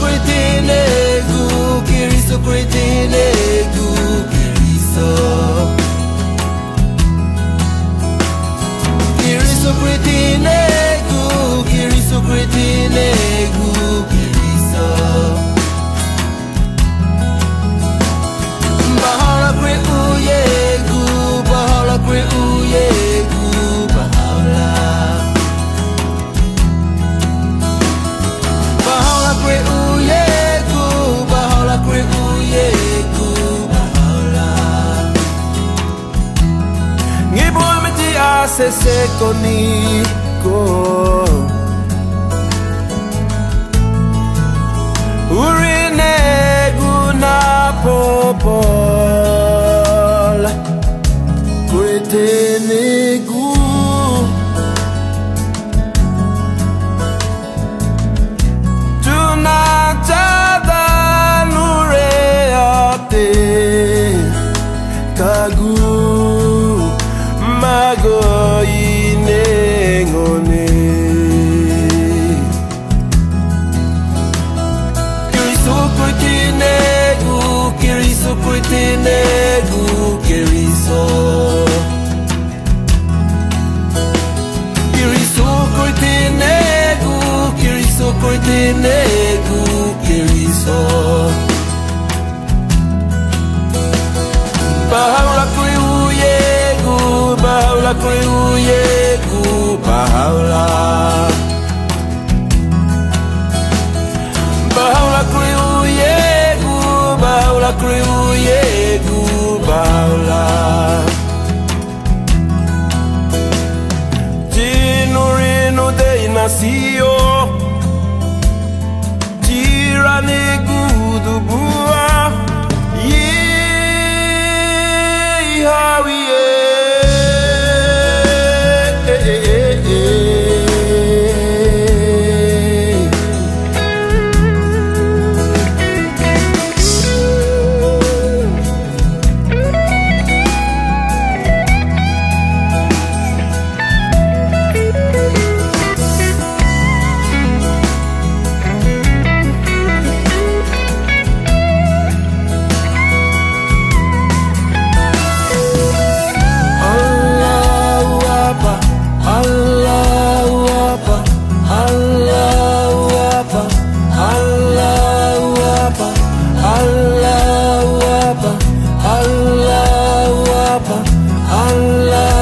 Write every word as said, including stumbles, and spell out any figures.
Kiriso Kritinegu, Kiriso Kiriso Kritinegu, Kiriso Kritinegu, Kiriso Bahala Kri Uyegu, Bahala Kri Uyegu, Bahala Bahala Kri Uyegu, Bahala Kri Uyegu, Bahala Ngibul meti asese koniko Urinegu na popol Kritinegu Tunatada nureate Kagu mago inengone Kiriso Kritinegu, Kiriso Kritinegu, Kiriso Kiriso Kritinegu, Kiriso Kritinegu, Kiriso Bahala Kri Uyegu, Bahala Kri Uyegu, Bahala Bahala Kri Uyegu, Bahala Kri Uyegu, Bahala Tinurino de Inacio Tiranigu do Bua Yee Hawiye Allah